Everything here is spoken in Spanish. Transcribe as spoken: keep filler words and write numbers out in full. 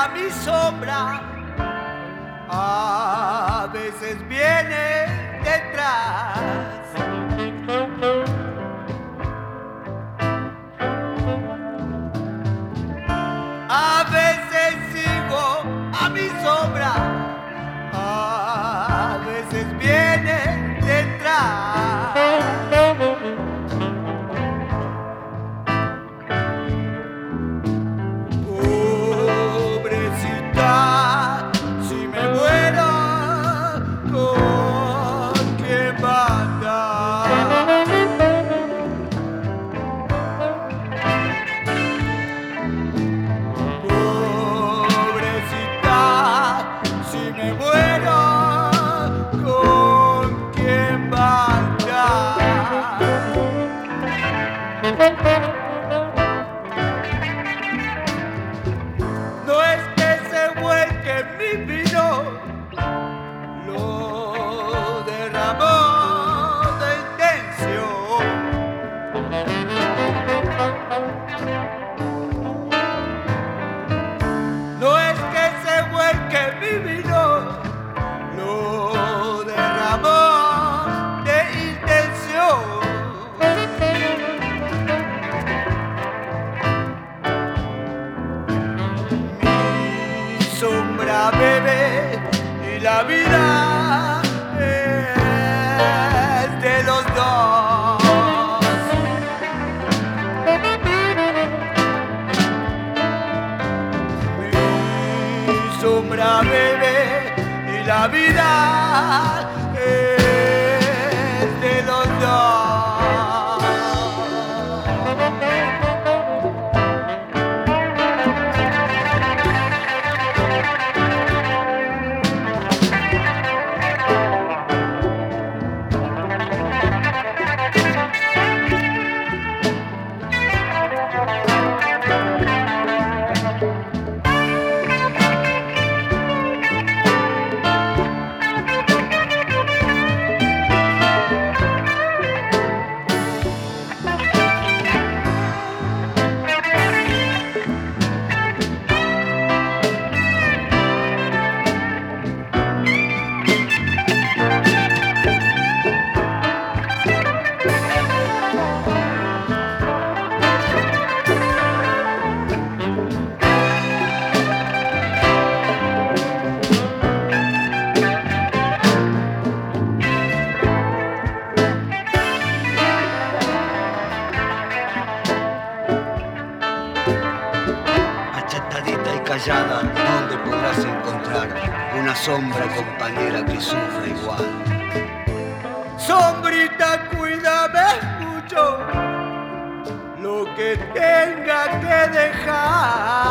a mi sombra, a veces viene detrás. A veces sigo a mi sombra, a veces viene detrás. Pobrecita, si me muero, ¿con quién va a andar? Pobrecita, si me muero, ¿con quién va a andar? No es que se vuelque mi vino, lo derramó de intención. No es que se vuelque mi vino, lo derramó de intención. Sombra bebe y la vida es de los dos. Mi sombra bebe y la vida es de los dos. Callada, donde podrás encontrar una sombra compañera que sufra igual. Sombrita, cuídame mucho, lo que tenga que dejar.